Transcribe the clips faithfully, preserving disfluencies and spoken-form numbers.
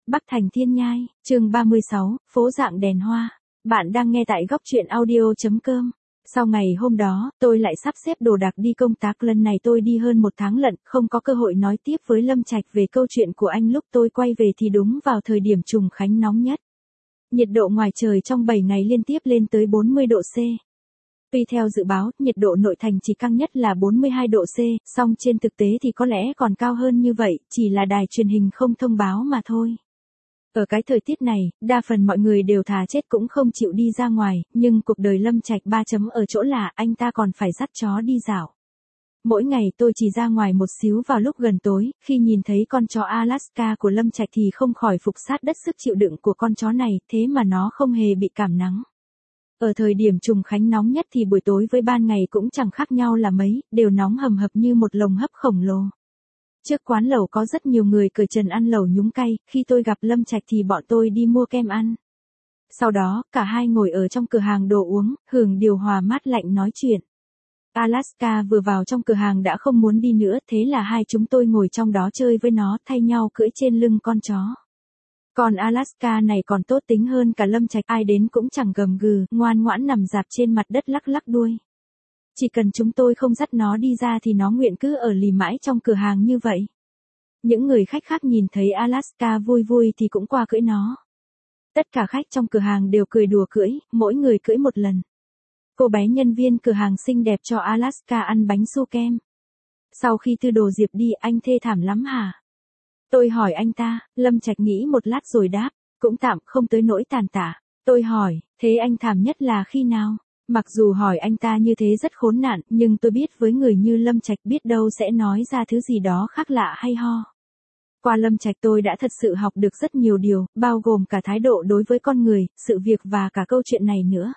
Bắc Thành Thiên Nhai, chương ba mươi sáu, phố dạng đèn hoa. Bạn đang nghe tại góc truyện audio.com. Sau ngày hôm đó, tôi lại sắp xếp đồ đạc đi công tác. Lần này tôi đi hơn một tháng lận, không có cơ hội nói tiếp với Lâm Trạch về câu chuyện của anh. Lúc tôi quay về thì đúng vào thời điểm trùng khánh nóng nhất. Nhiệt độ ngoài trời trong bảy ngày liên tiếp lên tới bốn mươi độ C. Tuy theo dự báo, nhiệt độ nội thành chỉ cao nhất là bốn mươi hai độ C, song trên thực tế thì có lẽ còn cao hơn như vậy, chỉ là đài truyền hình không thông báo mà thôi. Ở cái thời tiết này, đa phần mọi người đều thà chết cũng không chịu đi ra ngoài, nhưng cuộc đời Lâm Trạch ba chấm ở chỗ là anh ta còn phải dắt chó đi dạo. Mỗi ngày tôi chỉ ra ngoài một xíu vào lúc gần tối, khi nhìn thấy con chó Alaska của Lâm Trạch thì không khỏi phục sát đất sức chịu đựng của con chó này, thế mà nó không hề bị cảm nắng. Ở thời điểm trùng khánh nóng nhất thì buổi tối với ban ngày cũng chẳng khác nhau là mấy, đều nóng hầm hập như một lồng hấp khổng lồ. Trước quán lẩu có rất nhiều người cởi trần ăn lẩu nhúng cay, khi tôi gặp Lâm Trạch thì bọn tôi đi mua kem ăn. Sau đó, cả hai ngồi ở trong cửa hàng đồ uống, hưởng điều hòa mát lạnh nói chuyện. Alaska vừa vào trong cửa hàng đã không muốn đi nữa, thế là hai chúng tôi ngồi trong đó chơi với nó, thay nhau cưỡi trên lưng con chó. Còn Alaska này còn tốt tính hơn cả Lâm Trạch, ai đến cũng chẳng gầm gừ, ngoan ngoãn nằm rạp trên mặt đất lắc lắc đuôi. Chỉ cần chúng tôi không dắt nó đi ra thì nó nguyện cứ ở lì mãi trong cửa hàng như vậy. Những người khách khác nhìn thấy Alaska vui vui thì cũng qua cưỡi nó. Tất cả khách trong cửa hàng đều cười đùa cưỡi, mỗi người cưỡi một lần. Cô bé nhân viên cửa hàng xinh đẹp cho Alaska ăn bánh su kem. Sau khi Tư Đồ Diệp đi, anh thê thảm lắm hả? Tôi hỏi anh ta, Lâm Trạch nghĩ một lát rồi đáp, cũng tạm, không tới nỗi tàn tạ. Tôi hỏi, thế anh thảm nhất là khi nào? Mặc dù hỏi anh ta như thế rất khốn nạn, nhưng tôi biết với người như Lâm Trạch biết đâu sẽ nói ra thứ gì đó khác lạ hay ho. Qua Lâm Trạch tôi đã thật sự học được rất nhiều điều, bao gồm cả thái độ đối với con người, sự việc và cả câu chuyện này nữa.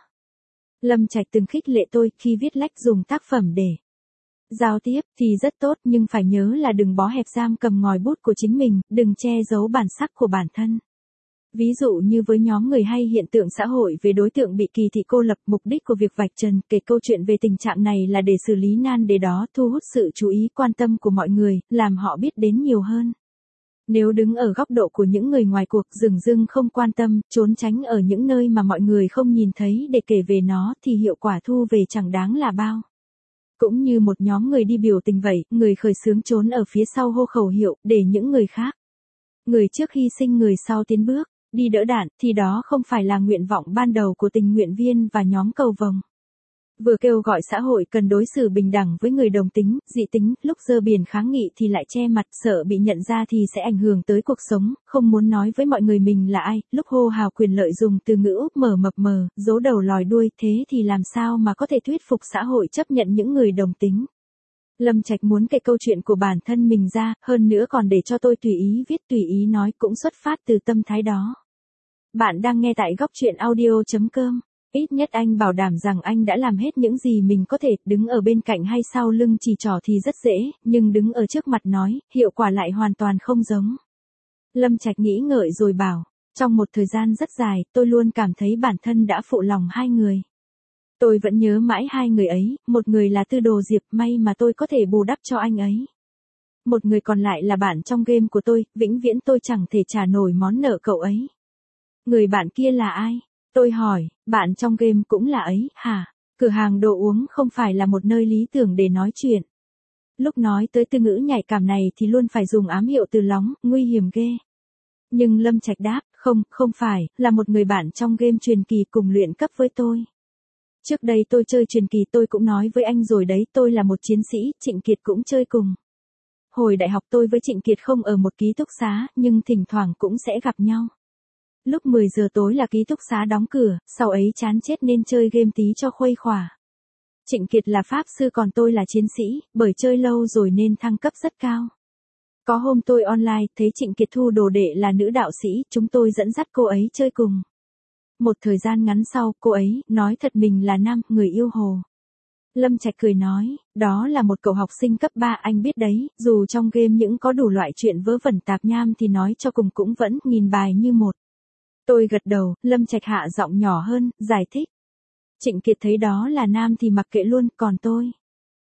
Lâm Trạch từng khích lệ tôi khi viết lách dùng tác phẩm để giao tiếp thì rất tốt, nhưng phải nhớ là đừng bó hẹp giam cầm ngòi bút của chính mình, đừng che giấu bản sắc của bản thân. Ví dụ như với nhóm người hay hiện tượng xã hội về đối tượng bị kỳ thị cô lập, mục đích của việc vạch trần kể câu chuyện về tình trạng này là để xử lý nan đề đó, thu hút sự chú ý quan tâm của mọi người, làm họ biết đến nhiều hơn. Nếu đứng ở góc độ của những người ngoài cuộc, dửng dưng không quan tâm, trốn tránh ở những nơi mà mọi người không nhìn thấy để kể về nó thì hiệu quả thu về chẳng đáng là bao. Cũng như một nhóm người đi biểu tình vậy, người khởi xướng trốn ở phía sau hô khẩu hiệu, để những người khác. Người trước hy sinh người sau tiến bước, đi đỡ đạn, thì đó không phải là nguyện vọng ban đầu của tình nguyện viên và nhóm cầu vồng. Vừa kêu gọi xã hội cần đối xử bình đẳng với người đồng tính, dị tính, lúc giơ biển kháng nghị thì lại che mặt, sợ bị nhận ra thì sẽ ảnh hưởng tới cuộc sống, không muốn nói với mọi người mình là ai, lúc hô hào quyền lợi dùng từ ngữ úp mở mập mờ, giấu đầu lòi đuôi, thế thì làm sao mà có thể thuyết phục xã hội chấp nhận những người đồng tính. Lâm Trạch muốn kể câu chuyện của bản thân mình ra, hơn nữa còn để cho tôi tùy ý viết tùy ý nói, cũng xuất phát từ tâm thái đó. Bạn đang nghe tại góc truyện audio.com. Ít nhất anh bảo đảm rằng anh đã làm hết những gì mình có thể, đứng ở bên cạnh hay sau lưng chỉ trỏ thì rất dễ, nhưng đứng ở trước mặt nói, hiệu quả lại hoàn toàn không giống. Lâm Trạch nghĩ ngợi rồi bảo, trong một thời gian rất dài, tôi luôn cảm thấy bản thân đã phụ lòng hai người. Tôi vẫn nhớ mãi hai người ấy, một người là Tư Đồ Diệp, may mà tôi có thể bù đắp cho anh ấy. Một người còn lại là bạn trong game của tôi, vĩnh viễn tôi chẳng thể trả nổi món nợ cậu ấy. Người bạn kia là ai? Tôi hỏi, bạn trong game cũng là ấy, hả? Cửa hàng đồ uống không phải là một nơi lý tưởng để nói chuyện. Lúc nói tới từ ngữ nhạy cảm này thì luôn phải dùng ám hiệu từ lóng, nguy hiểm ghê. Nhưng Lâm Trạch đáp, không, không phải, là một người bạn trong game truyền kỳ cùng luyện cấp với tôi. Trước đây tôi chơi truyền kỳ tôi cũng nói với anh rồi đấy, tôi là một chiến sĩ, Trịnh Kiệt cũng chơi cùng. Hồi đại học tôi với Trịnh Kiệt không ở một ký túc xá, nhưng thỉnh thoảng cũng sẽ gặp nhau. Lúc mười giờ tối là ký túc xá đóng cửa, sau ấy chán chết nên chơi game tí cho khuây khỏa. Trịnh Kiệt là pháp sư còn tôi là chiến sĩ, bởi chơi lâu rồi nên thăng cấp rất cao. Có hôm tôi online, thấy Trịnh Kiệt thu đồ đệ là nữ đạo sĩ, chúng tôi dẫn dắt cô ấy chơi cùng. Một thời gian ngắn sau, cô ấy nói thật mình là nam, người yêu hồ. Lâm Trạch cười nói, đó là một cậu học sinh cấp ba, anh biết đấy, dù trong game những có đủ loại chuyện vớ vẩn tạp nham thì nói cho cùng cũng vẫn nghìn bài như một. Tôi gật đầu, Lâm Trạch hạ giọng nhỏ hơn, giải thích. Trịnh Kiệt thấy đó là nam thì mặc kệ luôn, còn tôi.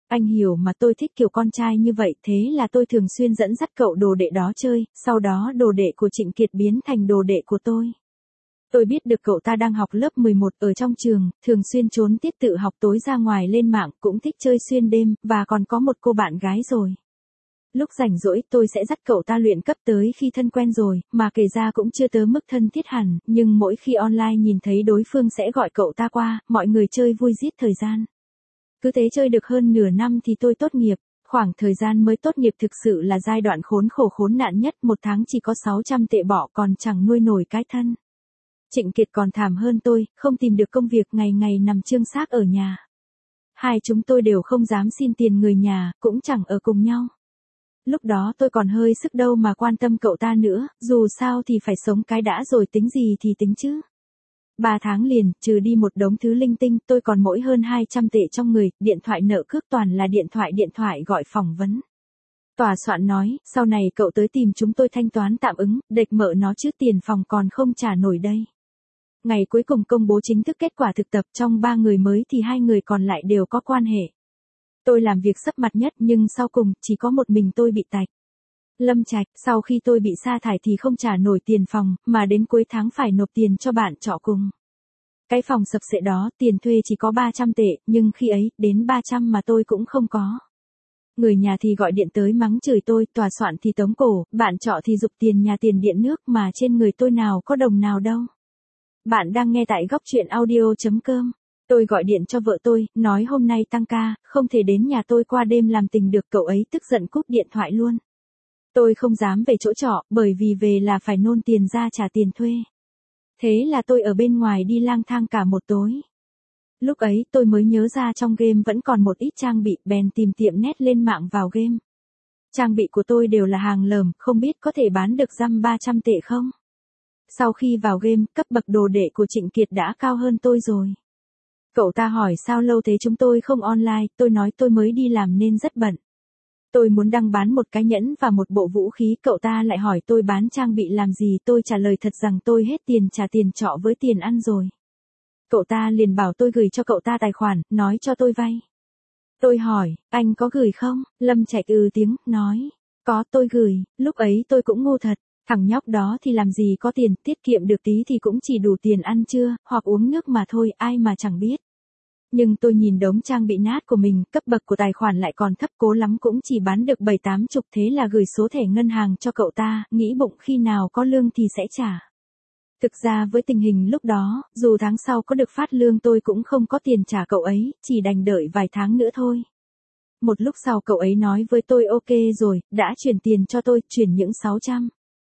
Anh hiểu mà, tôi thích kiểu con trai như vậy, thế là tôi thường xuyên dẫn dắt cậu đồ đệ đó chơi, sau đó đồ đệ của Trịnh Kiệt biến thành đồ đệ của tôi. Tôi biết được cậu ta đang học lớp mười một ở trong trường, thường xuyên trốn tiết tự học tối ra ngoài lên mạng, cũng thích chơi xuyên đêm, và còn có một cô bạn gái rồi. Lúc rảnh rỗi tôi sẽ dắt cậu ta luyện cấp tới khi thân quen rồi, mà kể ra cũng chưa tới mức thân thiết hẳn, nhưng mỗi khi online nhìn thấy đối phương sẽ gọi cậu ta qua, mọi người chơi vui giết thời gian. Cứ thế chơi được hơn nửa năm thì tôi tốt nghiệp. Khoảng thời gian mới tốt nghiệp thực sự là giai đoạn khốn khổ khốn nạn nhất, một tháng chỉ có sáu trăm tệ bỏ còn chẳng nuôi nổi cái thân. Trịnh Kiệt còn thảm hơn tôi, không tìm được công việc, ngày ngày nằm chương xác ở nhà. Hai chúng tôi đều không dám xin tiền người nhà, cũng chẳng ở cùng nhau. Lúc đó tôi còn hơi sức đâu mà quan tâm cậu ta nữa, dù sao thì phải sống cái đã rồi tính gì thì tính chứ. Ba tháng liền, trừ đi một đống thứ linh tinh, tôi còn mỗi hơn hai trăm tệ trong người, điện thoại nợ cước toàn là điện thoại điện thoại gọi phỏng vấn. Tòa soạn nói, sau này cậu tới tìm chúng tôi thanh toán tạm ứng, đệch mợ nó chứ tiền phòng còn không trả nổi đây. Ngày cuối cùng công bố chính thức kết quả thực tập, trong ba người mới thì hai người còn lại đều có quan hệ. Tôi làm việc sấp mặt nhất nhưng sau cùng chỉ có một mình tôi bị tạch. Lâm Trạch, sau khi tôi bị sa thải thì không trả nổi tiền phòng, mà đến cuối tháng phải nộp tiền cho bạn trọ cùng. Cái phòng sập xệ đó, tiền thuê chỉ có ba trăm tệ, nhưng khi ấy, đến ba trăm mà tôi cũng không có. Người nhà thì gọi điện tới mắng chửi tôi, tòa soạn thì tống cổ, bạn trọ thì giục tiền nhà tiền điện nước, mà trên người tôi nào có đồng nào đâu. Bạn đang nghe tại góc truyện audio chấm com. Tôi gọi điện cho vợ tôi, nói hôm nay tăng ca, không thể đến nhà tôi qua đêm làm tình được, cậu ấy tức giận cúp điện thoại luôn. Tôi không dám về chỗ trọ, bởi vì về là phải nôn tiền ra trả tiền thuê. Thế là tôi ở bên ngoài đi lang thang cả một tối. Lúc ấy tôi mới nhớ ra trong game vẫn còn một ít trang bị, bèn tìm tiệm net lên mạng vào game. Trang bị của tôi đều là hàng lởm, không biết có thể bán được dăm ba trăm tệ không? Sau khi vào game, cấp bậc đồ đệ của Trịnh Kiệt đã cao hơn tôi rồi. Cậu ta hỏi sao lâu thế chúng tôi không online, tôi nói tôi mới đi làm nên rất bận. Tôi muốn đăng bán một cái nhẫn và một bộ vũ khí, cậu ta lại hỏi tôi bán trang bị làm gì, tôi trả lời thật rằng tôi hết tiền trả tiền trọ với tiền ăn rồi. Cậu ta liền bảo tôi gửi cho cậu ta tài khoản, nói cho tôi vay. Tôi hỏi, anh có gửi không? Lâm Trạch ừ tiếng, nói, có tôi gửi, lúc ấy tôi cũng ngu thật, thằng nhóc đó thì làm gì có tiền, tiết kiệm được tí thì cũng chỉ đủ tiền ăn trưa, hoặc uống nước mà thôi, ai mà chẳng biết. Nhưng tôi nhìn đống trang bị nát của mình, cấp bậc của tài khoản lại còn thấp, cố lắm cũng chỉ bán được bảy tám chục, thế là gửi số thẻ ngân hàng cho cậu ta, nghĩ bụng khi nào có lương thì sẽ trả. Thực ra với tình hình lúc đó, dù tháng sau có được phát lương tôi cũng không có tiền trả cậu ấy, chỉ đành đợi vài tháng nữa thôi. Một lúc sau cậu ấy nói với tôi ok rồi, đã chuyển tiền cho tôi, chuyển những sáu trăm.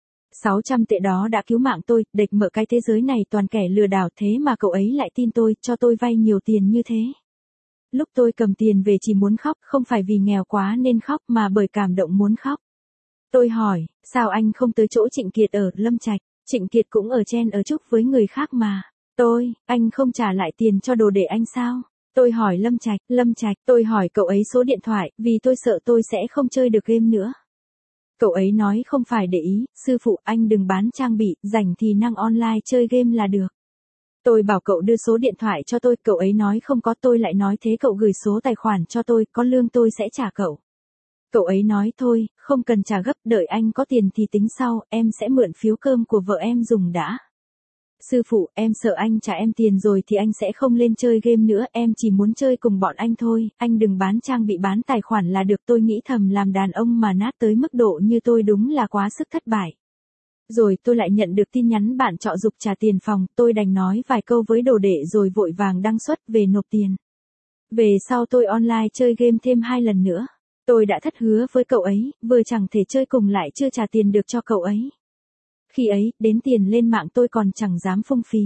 sáu trăm tệ đó đã cứu mạng tôi, đệch mở cái thế giới này toàn kẻ lừa đảo, thế mà cậu ấy lại tin tôi, cho tôi vay nhiều tiền như thế. Lúc tôi cầm tiền về chỉ muốn khóc, không phải vì nghèo quá nên khóc mà bởi cảm động muốn khóc. Tôi hỏi, sao anh không tới chỗ Trịnh Kiệt ở Lâm Trạch? Trịnh Kiệt cũng ở chen ở chúc với người khác mà. Tôi, anh không trả lại tiền cho đồ để anh sao? Tôi hỏi Lâm Trạch, Lâm Trạch, tôi hỏi cậu ấy số điện thoại, vì tôi sợ tôi sẽ không chơi được game nữa. Cậu ấy nói không phải để ý, sư phụ anh đừng bán trang bị, rảnh thì năng online chơi game là được. Tôi bảo cậu đưa số điện thoại cho tôi, cậu ấy nói không có, tôi lại nói thế cậu gửi số tài khoản cho tôi, có lương tôi sẽ trả cậu. Cậu ấy nói thôi, không cần trả gấp, đợi anh có tiền thì tính sau, em sẽ mượn phiếu cơm của vợ em dùng đã. Sư phụ, em sợ anh trả em tiền rồi thì anh sẽ không lên chơi game nữa, em chỉ muốn chơi cùng bọn anh thôi, anh đừng bán trang bị bán tài khoản là được. Tôi nghĩ thầm làm đàn ông mà nát tới mức độ như tôi đúng là quá sức thất bại. Rồi tôi lại nhận được tin nhắn bạn trọ giục trả tiền phòng, tôi đành nói vài câu với đồ đệ rồi vội vàng đăng xuất về nộp tiền. Về sau tôi online chơi game thêm hai lần nữa. Tôi đã thất hứa với cậu ấy, vừa chẳng thể chơi cùng lại chưa trả tiền được cho cậu ấy. Khi ấy, đến tiền lên mạng tôi còn chẳng dám phung phí.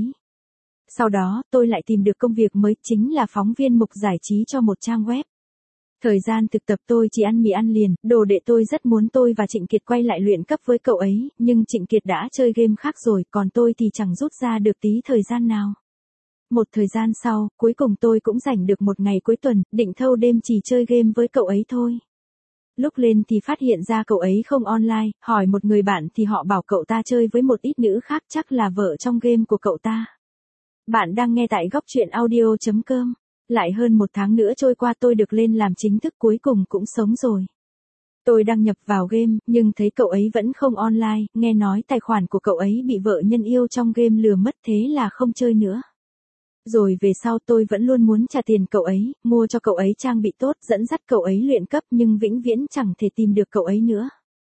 Sau đó, tôi lại tìm được công việc mới, chính là phóng viên mục giải trí cho một trang web. Thời gian thực tập tôi chỉ ăn mì ăn liền, đồ đệ tôi rất muốn tôi và Trịnh Kiệt quay lại luyện cấp với cậu ấy, nhưng Trịnh Kiệt đã chơi game khác rồi, còn tôi thì chẳng rút ra được tí thời gian nào. Một thời gian sau, cuối cùng tôi cũng rảnh được một ngày cuối tuần, định thâu đêm chỉ chơi game với cậu ấy thôi. Lúc lên thì phát hiện ra cậu ấy không online, hỏi một người bạn thì họ bảo cậu ta chơi với một ít nữ khác, chắc là vợ trong game của cậu ta. Bạn đang nghe tại góc truyện audio chấm com. Lại hơn một tháng nữa trôi qua tôi được lên làm chính thức cuối cùng cũng sống rồi. Tôi đăng nhập vào game, nhưng thấy cậu ấy vẫn không online, nghe nói tài khoản của cậu ấy bị vợ nhân yêu trong game lừa mất thế là không chơi nữa. Rồi về sau tôi vẫn luôn muốn trả tiền cậu ấy, mua cho cậu ấy trang bị tốt, dẫn dắt cậu ấy luyện cấp nhưng vĩnh viễn chẳng thể tìm được cậu ấy nữa.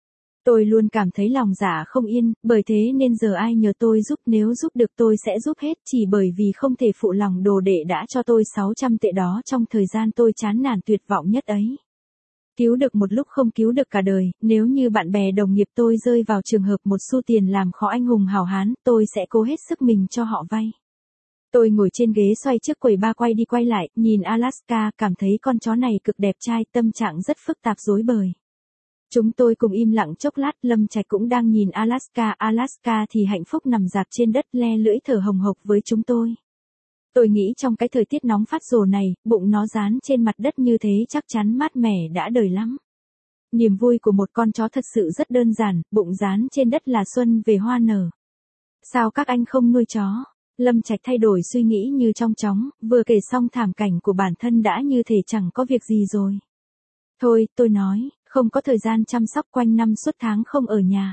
Tôi luôn cảm thấy lòng dạ không yên, bởi thế nên giờ ai nhờ tôi giúp, nếu giúp được tôi sẽ giúp hết, chỉ bởi vì không thể phụ lòng đồ đệ đã cho tôi sáu trăm tệ đó trong thời gian tôi chán nản tuyệt vọng nhất ấy. Cứu được một lúc không cứu được cả đời, nếu như bạn bè đồng nghiệp tôi rơi vào trường hợp một xu tiền làm khó anh hùng hào hán, tôi sẽ cố hết sức mình cho họ vay. Tôi ngồi trên ghế xoay trước quầy ba quay đi quay lại, nhìn Alaska, cảm thấy con chó này cực đẹp trai, tâm trạng rất phức tạp rối bời. Chúng tôi cùng im lặng chốc lát, Lâm Trạch cũng đang nhìn Alaska, Alaska thì hạnh phúc nằm dạp trên đất le lưỡi thở hồng hộc với chúng tôi. Tôi nghĩ trong cái thời tiết nóng phát rồ này, bụng nó dán trên mặt đất như thế chắc chắn mát mẻ đã đời lắm. Niềm vui của một con chó thật sự rất đơn giản, bụng dán trên đất là xuân về hoa nở. Sao các anh không nuôi chó? Lâm Trạch thay đổi suy nghĩ như trong chóng, vừa kể xong thảm cảnh của bản thân đã như thể chẳng có việc gì rồi. Thôi, tôi nói, không có thời gian chăm sóc quanh năm suốt tháng không ở nhà.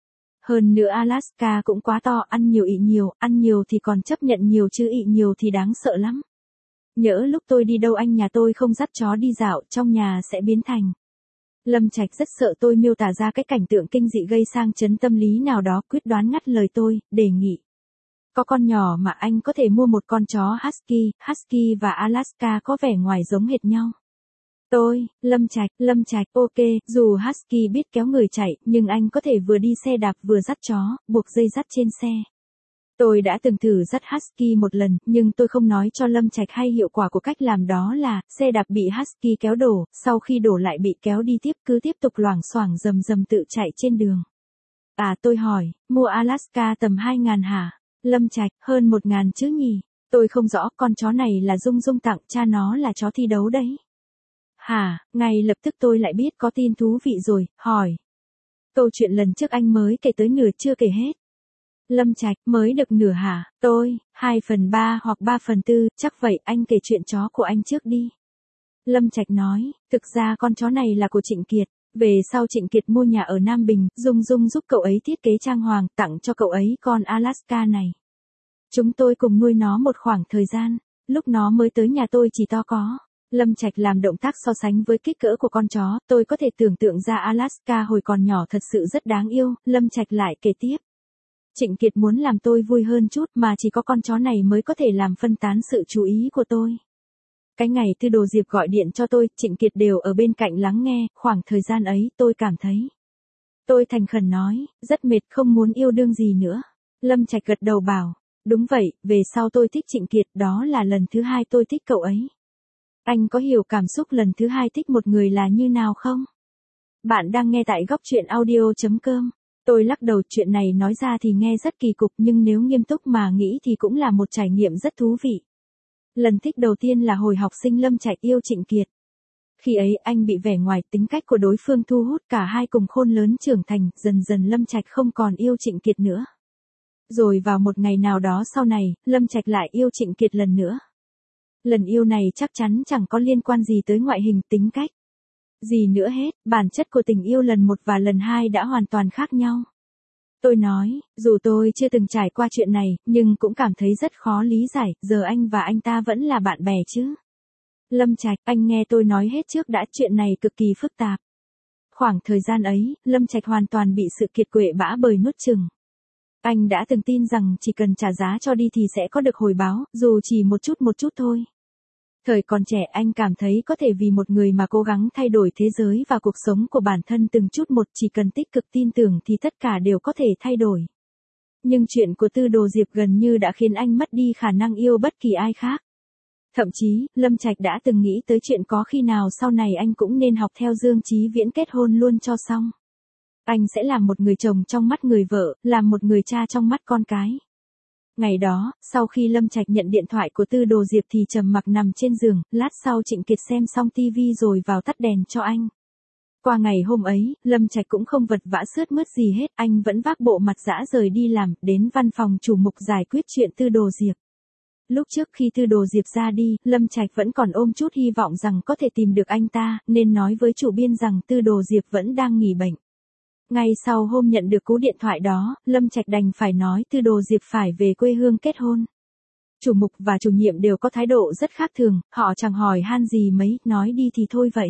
Hơn nữa Alaska cũng quá to, ăn nhiều ị nhiều, ăn nhiều thì còn chấp nhận nhiều chứ ị nhiều thì đáng sợ lắm. Nhỡ lúc tôi đi đâu anh nhà tôi không dắt chó đi dạo, trong nhà sẽ biến thành. Lâm Trạch rất sợ tôi miêu tả ra cái cảnh tượng kinh dị gây sang chấn tâm lý nào đó, quyết đoán ngắt lời tôi, đề nghị. Có con nhỏ mà anh có thể mua một con chó Husky, Husky và Alaska có vẻ ngoài giống hệt nhau. Tôi, Lâm Trạch, Lâm Trạch, ok, dù Husky biết kéo người chạy, nhưng anh có thể vừa đi xe đạp vừa dắt chó, buộc dây dắt trên xe. Tôi đã từng thử dắt Husky một lần, nhưng tôi không nói cho Lâm Trạch hay hiệu quả của cách làm đó là, xe đạp bị Husky kéo đổ, sau khi đổ lại bị kéo đi tiếp, cứ tiếp tục loảng xoảng rầm rầm tự chạy trên đường. À tôi hỏi, mua Alaska tầm hai ngàn hả? Lâm Trạch, hơn một ngàn chứ nhỉ? Tôi không rõ, con chó này là Dung Dung tặng, cha nó là chó thi đấu đấy. Hả, ngay lập tức tôi lại biết có tin thú vị rồi, hỏi. Câu chuyện lần trước anh mới kể tới nửa chưa kể hết. Lâm Trạch, mới được nửa hả? Tôi, hai phần ba hoặc ba phần tư, chắc vậy, anh kể chuyện chó của anh trước đi. Lâm Trạch nói, thực ra con chó này là của Trịnh Kiệt. Về sau Trịnh Kiệt mua nhà ở Nam Bình, Dung Dung giúp cậu ấy thiết kế trang hoàng, tặng cho cậu ấy con Alaska này. Chúng tôi cùng nuôi nó một khoảng thời gian, lúc nó mới tới nhà tôi chỉ to có. Lâm Trạch làm động tác so sánh với kích cỡ của con chó, tôi có thể tưởng tượng ra Alaska hồi còn nhỏ thật sự rất đáng yêu, Lâm Trạch lại kể tiếp. Trịnh Kiệt muốn làm tôi vui hơn chút mà chỉ có con chó này mới có thể làm phân tán sự chú ý của tôi. Cái ngày Tư Đồ Diệp gọi điện cho tôi, Trịnh Kiệt đều ở bên cạnh lắng nghe, khoảng thời gian ấy tôi cảm thấy. Tôi thành khẩn nói, rất mệt không muốn yêu đương gì nữa. Lâm Trạch gật đầu bảo, đúng vậy, về sau tôi thích Trịnh Kiệt, đó là lần thứ hai tôi thích cậu ấy. Anh có hiểu cảm xúc lần thứ hai thích một người là như nào không? Bạn đang nghe tại góc truyện audio chấm com. Tôi lắc đầu, chuyện này nói ra thì nghe rất kỳ cục nhưng nếu nghiêm túc mà nghĩ thì cũng là một trải nghiệm rất thú vị. Lần thích đầu tiên là hồi học sinh Lâm Trạch yêu Trịnh Kiệt. Khi ấy anh bị vẻ ngoài, tính cách của đối phương thu hút, cả hai cùng khôn lớn trưởng thành, dần dần Lâm Trạch không còn yêu Trịnh Kiệt nữa. Rồi vào một ngày nào đó sau này, Lâm Trạch lại yêu Trịnh Kiệt lần nữa. Lần yêu này chắc chắn chẳng có liên quan gì tới ngoại hình, tính cách. Gì nữa hết, bản chất của tình yêu lần một và lần hai đã hoàn toàn khác nhau. Tôi nói, dù tôi chưa từng trải qua chuyện này, nhưng cũng cảm thấy rất khó lý giải, giờ anh và anh ta vẫn là bạn bè chứ. Lâm Trạch, anh nghe tôi nói hết trước đã, chuyện này cực kỳ phức tạp. Khoảng thời gian ấy, Lâm Trạch hoàn toàn bị sự kiệt quệ bã bời nuốt chửng. Anh đã từng tin rằng chỉ cần trả giá cho đi thì sẽ có được hồi báo, dù chỉ một chút một chút thôi. Thời còn trẻ anh cảm thấy có thể vì một người mà cố gắng thay đổi thế giới và cuộc sống của bản thân từng chút một, chỉ cần tích cực tin tưởng thì tất cả đều có thể thay đổi. Nhưng chuyện của Tư Đồ Diệp gần như đã khiến anh mất đi khả năng yêu bất kỳ ai khác. Thậm chí, Lâm Trạch đã từng nghĩ tới chuyện có khi nào sau này anh cũng nên học theo Dương Chí Viễn kết hôn luôn cho xong. Anh sẽ làm một người chồng trong mắt người vợ, làm một người cha trong mắt con cái. Ngày đó, sau khi Lâm Trạch nhận điện thoại của Tư Đồ Diệp thì trầm mặc nằm trên giường, lát sau Trịnh Kiệt xem xong tivi rồi vào tắt đèn cho anh. Qua ngày hôm ấy, Lâm Trạch cũng không vật vã sướt mướt gì hết, anh vẫn vác bộ mặt dã rời đi làm, đến văn phòng chủ mục giải quyết chuyện Tư Đồ Diệp. Lúc trước khi Tư Đồ Diệp ra đi, Lâm Trạch vẫn còn ôm chút hy vọng rằng có thể tìm được anh ta, nên nói với chủ biên rằng Tư Đồ Diệp vẫn đang nghỉ bệnh. Ngay sau hôm nhận được cú điện thoại đó, Lâm Trạch đành phải nói Tư Đồ Diệp phải về quê hương kết hôn. Chủ mục và chủ nhiệm đều có thái độ rất khác thường, họ chẳng hỏi han gì mấy, nói đi thì thôi vậy.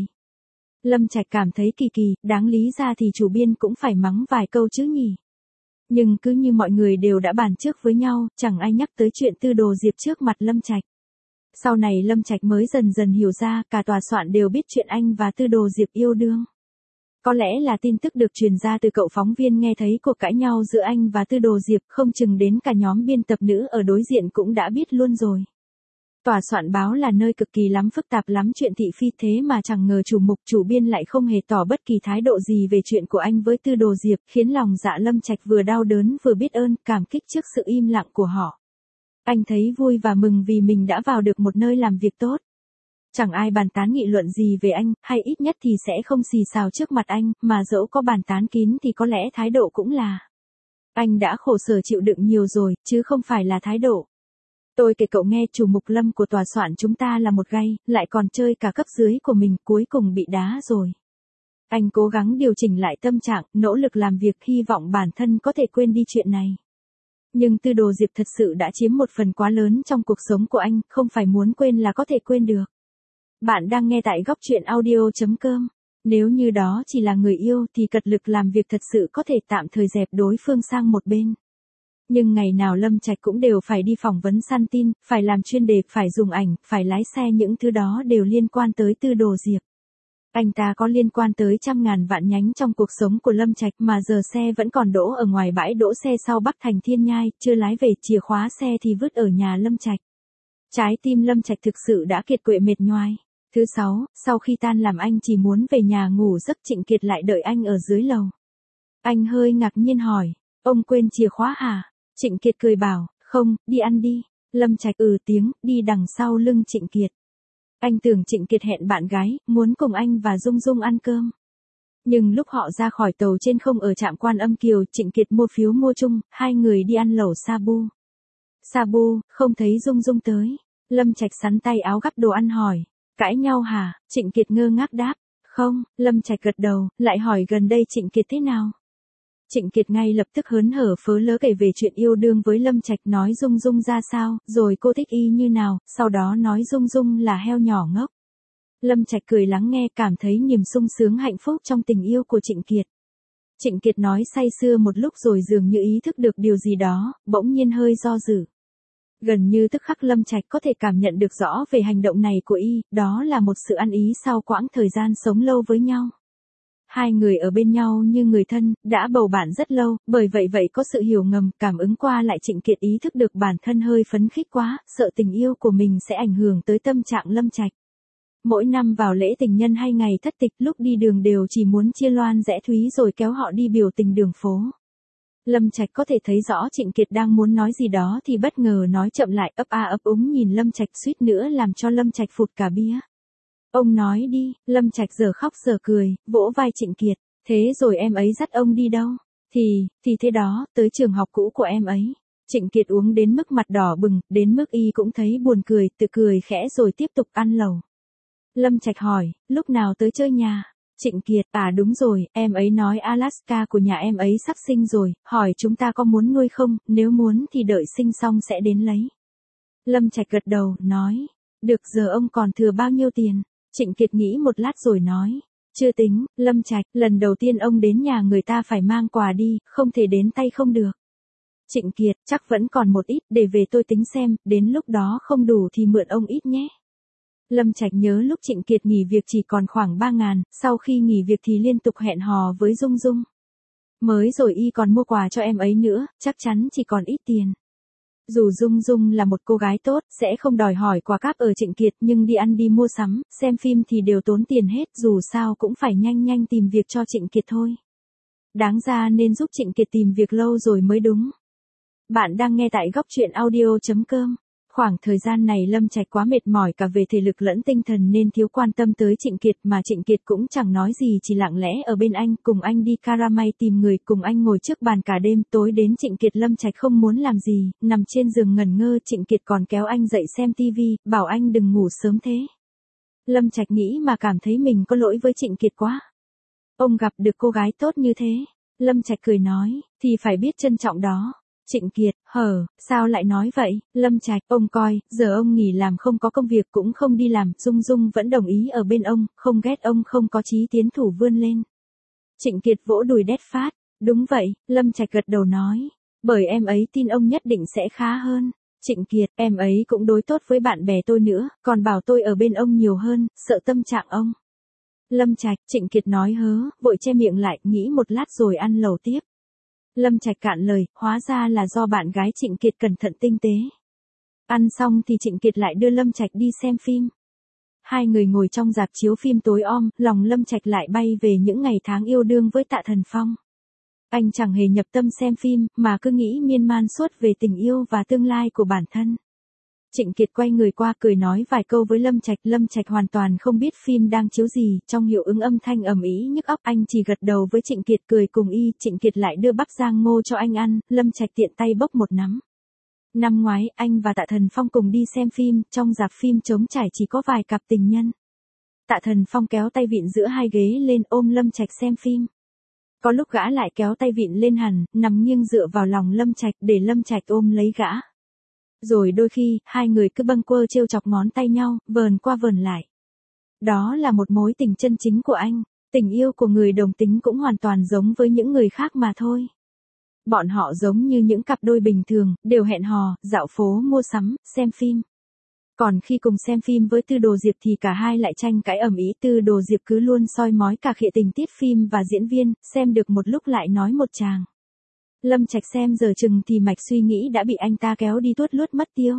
Lâm Trạch cảm thấy kỳ kỳ, đáng lý ra thì chủ biên cũng phải mắng vài câu chứ nhỉ. Nhưng cứ như mọi người đều đã bàn trước với nhau, chẳng ai nhắc tới chuyện Tư Đồ Diệp trước mặt Lâm Trạch. Sau này Lâm Trạch mới dần dần hiểu ra, cả tòa soạn đều biết chuyện anh và Tư Đồ Diệp yêu đương. Có lẽ là tin tức được truyền ra từ cậu phóng viên nghe thấy cuộc cãi nhau giữa anh và Tư Đồ Diệp, không chừng đến cả nhóm biên tập nữ ở đối diện cũng đã biết luôn rồi. Tòa soạn báo là nơi cực kỳ lắm phức tạp lắm chuyện thị phi, thế mà chẳng ngờ chủ mục chủ biên lại không hề tỏ bất kỳ thái độ gì về chuyện của anh với Tư Đồ Diệp, khiến lòng dạ Lâm Trạch vừa đau đớn vừa biết ơn, cảm kích trước sự im lặng của họ. Anh thấy vui và mừng vì mình đã vào được một nơi làm việc tốt. Chẳng ai bàn tán nghị luận gì về anh, hay ít nhất thì sẽ không xì xào trước mặt anh, mà dẫu có bàn tán kín thì có lẽ thái độ cũng là. Anh đã khổ sở chịu đựng nhiều rồi, chứ không phải là thái độ. Tôi kể cậu nghe, chủ mục Lâm của tòa soạn chúng ta là một gay, lại còn chơi cả cấp dưới của mình, cuối cùng bị đá rồi. Anh cố gắng điều chỉnh lại tâm trạng, nỗ lực làm việc, hy vọng bản thân có thể quên đi chuyện này. Nhưng Tư Đồ Diệp thật sự đã chiếm một phần quá lớn trong cuộc sống của anh, không phải muốn quên là có thể quên được. Bạn đang nghe tại góc truyện audio chấm com. Nếu như đó chỉ là người yêu thì cật lực làm việc thật sự có thể tạm thời dẹp đối phương sang một bên. Nhưng ngày nào Lâm Trạch cũng đều phải đi phỏng vấn săn tin, phải làm chuyên đề, phải dùng ảnh, phải lái xe, những thứ đó đều liên quan tới Tư Đồ Diệp. Anh ta có liên quan tới trăm ngàn vạn nhánh trong cuộc sống của Lâm Trạch, mà giờ xe vẫn còn đỗ ở ngoài bãi đỗ xe sau Bắc Thành Thiên Nhai, chưa lái về, chìa khóa xe thì vứt ở nhà Lâm Trạch. Trái tim Lâm Trạch thực sự đã kiệt quệ mệt nhoài. Thứ sáu, sau khi tan làm anh chỉ muốn về nhà ngủ giấc, Trịnh Kiệt lại đợi anh ở dưới lầu. Anh hơi ngạc nhiên hỏi, ông quên chìa khóa hả? Trịnh Kiệt cười bảo, không, đi ăn đi. Lâm Trạch ừ tiếng, đi đằng sau lưng Trịnh Kiệt. Anh tưởng Trịnh Kiệt hẹn bạn gái, muốn cùng anh và Dung Dung ăn cơm. Nhưng lúc họ ra khỏi tàu trên không ở trạm Quan Âm Kiều, Trịnh Kiệt mua phiếu mua chung, hai người đi ăn lẩu Sabu. Sabu, không thấy Dung Dung tới. Lâm Trạch sắn tay áo gắp đồ ăn hỏi, cãi nhau hả? Trịnh Kiệt ngơ ngác đáp, không. Lâm Trạch gật đầu, lại hỏi gần đây Trịnh Kiệt thế nào? Trịnh Kiệt ngay lập tức hớn hở phớ lớ kể về chuyện yêu đương với Lâm Trạch, nói Dung Dung ra sao, rồi cô thích y như nào, sau đó nói Dung Dung là heo nhỏ ngốc. Lâm Trạch cười lắng nghe, cảm thấy niềm sung sướng hạnh phúc trong tình yêu của Trịnh Kiệt. Trịnh Kiệt nói say sưa một lúc rồi dường như ý thức được điều gì đó, bỗng nhiên hơi do dự. Gần như tức khắc Lâm Trạch có thể cảm nhận được rõ về hành động này của y, đó là một sự ăn ý sau quãng thời gian sống lâu với nhau. Hai người ở bên nhau như người thân, đã bầu bạn rất lâu, bởi vậy vậy có sự hiểu ngầm, cảm ứng qua lại. Trịnh Kiệt ý thức được bản thân hơi phấn khích quá, sợ tình yêu của mình sẽ ảnh hưởng tới tâm trạng Lâm Trạch. Mỗi năm vào lễ tình nhân hay ngày thất tịch, lúc đi đường đều chỉ muốn chia loan rẽ thúy rồi kéo họ đi biểu tình đường phố. Lâm Trạch có thể thấy rõ Trịnh Kiệt đang muốn nói gì đó thì bất ngờ nói chậm lại, ấp a ấp úng nhìn Lâm Trạch, suýt nữa làm cho Lâm Trạch phụt cả bía. Ông nói đi. Lâm Trạch giờ khóc giờ cười, vỗ vai Trịnh Kiệt. Thế rồi em ấy dắt ông đi đâu? Thì, thì thế đó, tới trường học cũ của em ấy. Trịnh Kiệt uống đến mức mặt đỏ bừng, đến mức y cũng thấy buồn cười, tự cười khẽ rồi tiếp tục ăn lẩu. Lâm Trạch hỏi, lúc nào tới chơi nhà? Trịnh Kiệt, à đúng rồi, em ấy nói Alaska của nhà em ấy sắp sinh rồi, hỏi chúng ta có muốn nuôi không, nếu muốn thì đợi sinh xong sẽ đến lấy. Lâm Trạch gật đầu, nói, được. Giờ ông còn thừa bao nhiêu tiền? Trịnh Kiệt nghĩ một lát rồi nói, chưa tính. Lâm Trạch, lần đầu tiên ông đến nhà người ta phải mang quà đi, không thể đến tay không được. Trịnh Kiệt, chắc vẫn còn một ít, để về tôi tính xem, đến lúc đó không đủ thì mượn ông ít nhé. Lâm Trạch nhớ lúc Trịnh Kiệt nghỉ việc chỉ còn khoảng ba ngàn, sau khi nghỉ việc thì liên tục hẹn hò với Dung Dung. Mới rồi y còn mua quà cho em ấy nữa, chắc chắn chỉ còn ít tiền. Dù Dung Dung là một cô gái tốt, sẽ không đòi hỏi quà cáp ở Trịnh Kiệt, nhưng đi ăn đi mua sắm, xem phim thì đều tốn tiền hết, dù sao cũng phải nhanh nhanh tìm việc cho Trịnh Kiệt thôi. Đáng ra nên giúp Trịnh Kiệt tìm việc lâu rồi mới đúng. Bạn đang nghe tại góc truyện audio chấm com. Khoảng thời gian này Lâm Trạch quá mệt mỏi cả về thể lực lẫn tinh thần nên thiếu quan tâm tới Trịnh Kiệt, mà Trịnh Kiệt cũng chẳng nói gì, chỉ lặng lẽ ở bên anh, cùng anh đi Caramay tìm người, cùng anh ngồi trước bàn cả đêm. Tối đến Trịnh Kiệt Lâm Trạch không muốn làm gì, nằm trên giường ngẩn ngơ, Trịnh Kiệt còn kéo anh dậy xem tivi, bảo anh đừng ngủ sớm thế. Lâm Trạch nghĩ mà cảm thấy mình có lỗi với Trịnh Kiệt quá. Ông gặp được cô gái tốt như thế. Lâm Trạch cười nói, thì phải biết trân trọng đó. Trịnh Kiệt, hờ, sao lại nói vậy? Lâm Trạch, ông coi, giờ ông nghỉ làm không có công việc cũng không đi làm, Dung Dung vẫn đồng ý ở bên ông, không ghét ông không có chí tiến thủ vươn lên. Trịnh Kiệt vỗ đùi đét phát, đúng vậy, Lâm Trạch gật đầu nói, bởi em ấy tin ông nhất định sẽ khá hơn. Trịnh Kiệt, em ấy cũng đối tốt với bạn bè tôi nữa, còn bảo tôi ở bên ông nhiều hơn, sợ tâm trạng ông. Lâm Trạch, Trịnh Kiệt nói hớ, vội che miệng lại, nghĩ một lát rồi ăn lẩu tiếp. Lâm Trạch cạn lời, hóa ra là do bạn gái Trịnh Kiệt cẩn thận tinh tế. Ăn xong thì Trịnh Kiệt lại đưa Lâm Trạch đi xem phim. Hai người ngồi trong rạp chiếu phim tối om, lòng Lâm Trạch lại bay về những ngày tháng yêu đương với Tạ Thần Phong. Anh chẳng hề nhập tâm xem phim, mà cứ nghĩ miên man suốt về tình yêu và tương lai của bản thân. Trịnh Kiệt quay người qua cười nói vài câu với Lâm Trạch, Lâm Trạch hoàn toàn không biết phim đang chiếu gì, trong hiệu ứng âm thanh ầm ĩ nhức óc, anh chỉ gật đầu với Trịnh Kiệt cười cùng y, Trịnh Kiệt lại đưa bắp rang ngô cho anh ăn, Lâm Trạch tiện tay bốc một nắm. Năm ngoái, anh và Tạ Thần Phong cùng đi xem phim, trong rạp phim trống trải chỉ có vài cặp tình nhân. Tạ Thần Phong kéo tay vịn giữa hai ghế lên ôm Lâm Trạch xem phim. Có lúc gã lại kéo tay vịn lên hẳn, nằm nghiêng dựa vào lòng Lâm Trạch để Lâm Trạch ôm lấy gã. Rồi đôi khi, hai người cứ bâng quơ trêu chọc ngón tay nhau, vờn qua vờn lại. Đó là một mối tình chân chính của anh, tình yêu của người đồng tính cũng hoàn toàn giống với những người khác mà thôi. Bọn họ giống như những cặp đôi bình thường, đều hẹn hò, dạo phố mua sắm, xem phim. Còn khi cùng xem phim với Tư Đồ Diệp thì cả hai lại tranh cãi ầm ĩ, Tư Đồ Diệp cứ luôn soi mói cả khịa tình tiết phim và diễn viên, xem được một lúc lại nói một tràng. Lâm Trạch xem giờ chừng thì mạch suy nghĩ đã bị anh ta kéo đi tuốt lướt mất tiêu.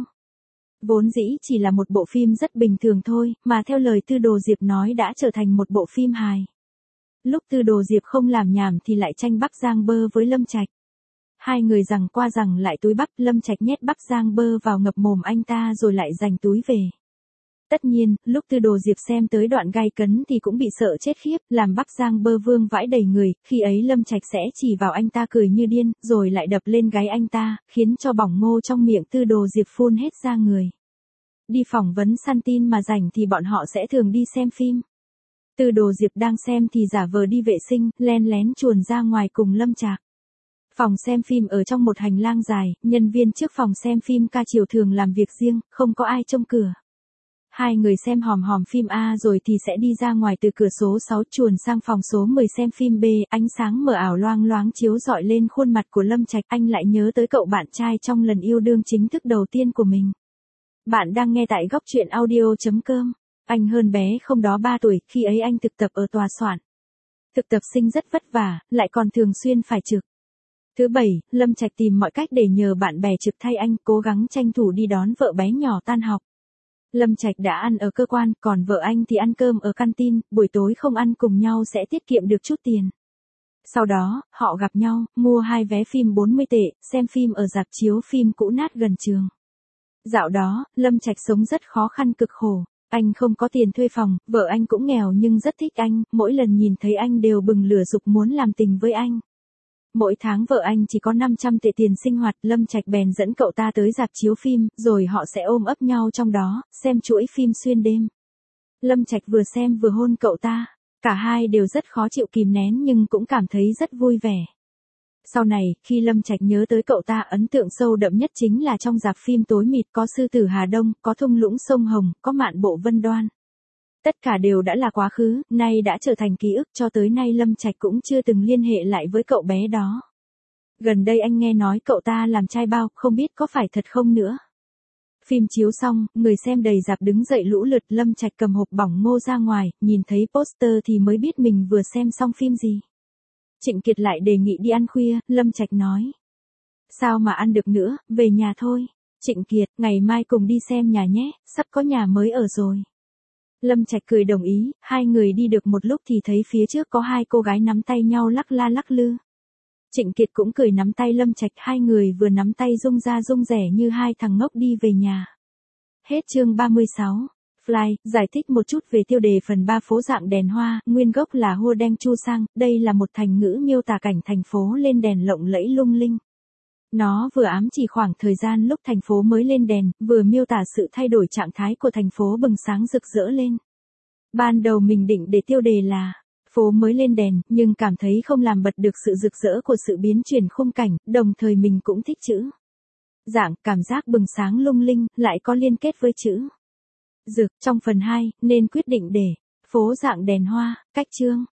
Vốn dĩ chỉ là một bộ phim rất bình thường thôi, mà theo lời Tư Đồ Diệp nói đã trở thành một bộ phim hài. Lúc Tư Đồ Diệp không làm nhảm thì lại tranh bắp rang bơ với Lâm Trạch. Hai người giằng qua giằng lại túi bắp, Lâm Trạch nhét bắp rang bơ vào ngập mồm anh ta rồi lại giành túi về. Tất nhiên, lúc Tư Đồ Diệp xem tới đoạn gai cấn thì cũng bị sợ chết khiếp, làm bắp rang bơ vương vãi đầy người, khi ấy Lâm Trạch sẽ chỉ vào anh ta cười như điên, rồi lại đập lên gáy anh ta, khiến cho bỏng ngô trong miệng Tư Đồ Diệp phun hết ra người. Đi phỏng vấn săn tin mà rảnh thì bọn họ sẽ thường đi xem phim. Tư Đồ Diệp đang xem thì giả vờ đi vệ sinh, len lén chuồn ra ngoài cùng Lâm Trạch. Phòng xem phim ở trong một hành lang dài, nhân viên trước phòng xem phim ca chiều thường làm việc riêng, không có ai trông cửa. Hai người xem hòm hòm phim A rồi thì sẽ đi ra ngoài từ cửa số sáu chuồn sang phòng số mười xem phim B, ánh sáng mờ ảo loang loáng chiếu rọi lên khuôn mặt của Lâm Trạch, anh lại nhớ tới cậu bạn trai trong lần yêu đương chính thức đầu tiên của mình. Bạn đang nghe tại góc truyện audio chấm com. Anh hơn bé không đó ba tuổi, khi ấy anh thực tập ở tòa soạn. Thực tập sinh rất vất vả, lại còn thường xuyên phải trực. Thứ bảy, Lâm Trạch tìm mọi cách để nhờ bạn bè trực thay anh, cố gắng tranh thủ đi đón vợ bé nhỏ tan học. Lâm Trạch đã ăn ở cơ quan, còn vợ anh thì ăn cơm ở canteen, buổi tối không ăn cùng nhau sẽ tiết kiệm được chút tiền. Sau đó, họ gặp nhau, mua hai vé phim bốn mươi tệ, xem phim ở rạp chiếu phim cũ nát gần trường. Dạo đó, Lâm Trạch sống rất khó khăn cực khổ. Anh không có tiền thuê phòng, vợ anh cũng nghèo nhưng rất thích anh, mỗi lần nhìn thấy anh đều bừng lửa dục muốn làm tình với anh. Mỗi tháng vợ anh chỉ có năm trăm tệ tiền sinh hoạt, Lâm Trạch bèn dẫn cậu ta tới rạp chiếu phim, rồi họ sẽ ôm ấp nhau trong đó, xem chuỗi phim xuyên đêm. Lâm Trạch vừa xem vừa hôn cậu ta, cả hai đều rất khó chịu kìm nén nhưng cũng cảm thấy rất vui vẻ. Sau này, khi Lâm Trạch nhớ tới cậu ta, ấn tượng sâu đậm nhất chính là trong rạp phim tối mịt có sư tử Hà Đông, có thung lũng sông Hồng, có mạn bộ Vân Đoan. Tất cả đều đã là quá khứ, nay đã trở thành ký ức, cho tới nay Lâm Trạch cũng chưa từng liên hệ lại với cậu bé đó. Gần đây anh nghe nói cậu ta làm trai bao, không biết có phải thật không nữa. Phim chiếu xong, người xem đầy rạp đứng dậy lũ lượt, Lâm Trạch cầm hộp bỏng ngô ra ngoài, nhìn thấy poster thì mới biết mình vừa xem xong phim gì. Trịnh Kiệt lại đề nghị đi ăn khuya, Lâm Trạch nói. Sao mà ăn được nữa, về nhà thôi. Trịnh Kiệt, ngày mai cùng đi xem nhà nhé, sắp có nhà mới ở rồi. Lâm Trạch cười đồng ý, hai người đi được một lúc thì thấy phía trước có hai cô gái nắm tay nhau lắc la lắc lư. Trịnh Kiệt cũng cười nắm tay Lâm Trạch, hai người vừa nắm tay rung ra rung rẻ như hai thằng ngốc đi về nhà. Hết chương ba mươi sáu. Fly, giải thích một chút về tiêu đề phần ba phố dạng đèn hoa, nguyên gốc là Hua Đen Chu Sang, đây là một thành ngữ miêu tả cảnh thành phố lên đèn lộng lẫy lung linh. Nó vừa ám chỉ khoảng thời gian lúc thành phố mới lên đèn, vừa miêu tả sự thay đổi trạng thái của thành phố bừng sáng rực rỡ lên. Ban đầu mình định để tiêu đề là phố mới lên đèn, nhưng cảm thấy không làm bật được sự rực rỡ của sự biến chuyển khung cảnh, đồng thời mình cũng thích chữ dạng, cảm giác bừng sáng lung linh, lại có liên kết với chữ rực trong phần hai, nên quyết định để phố dạng đèn hoa, cách chương.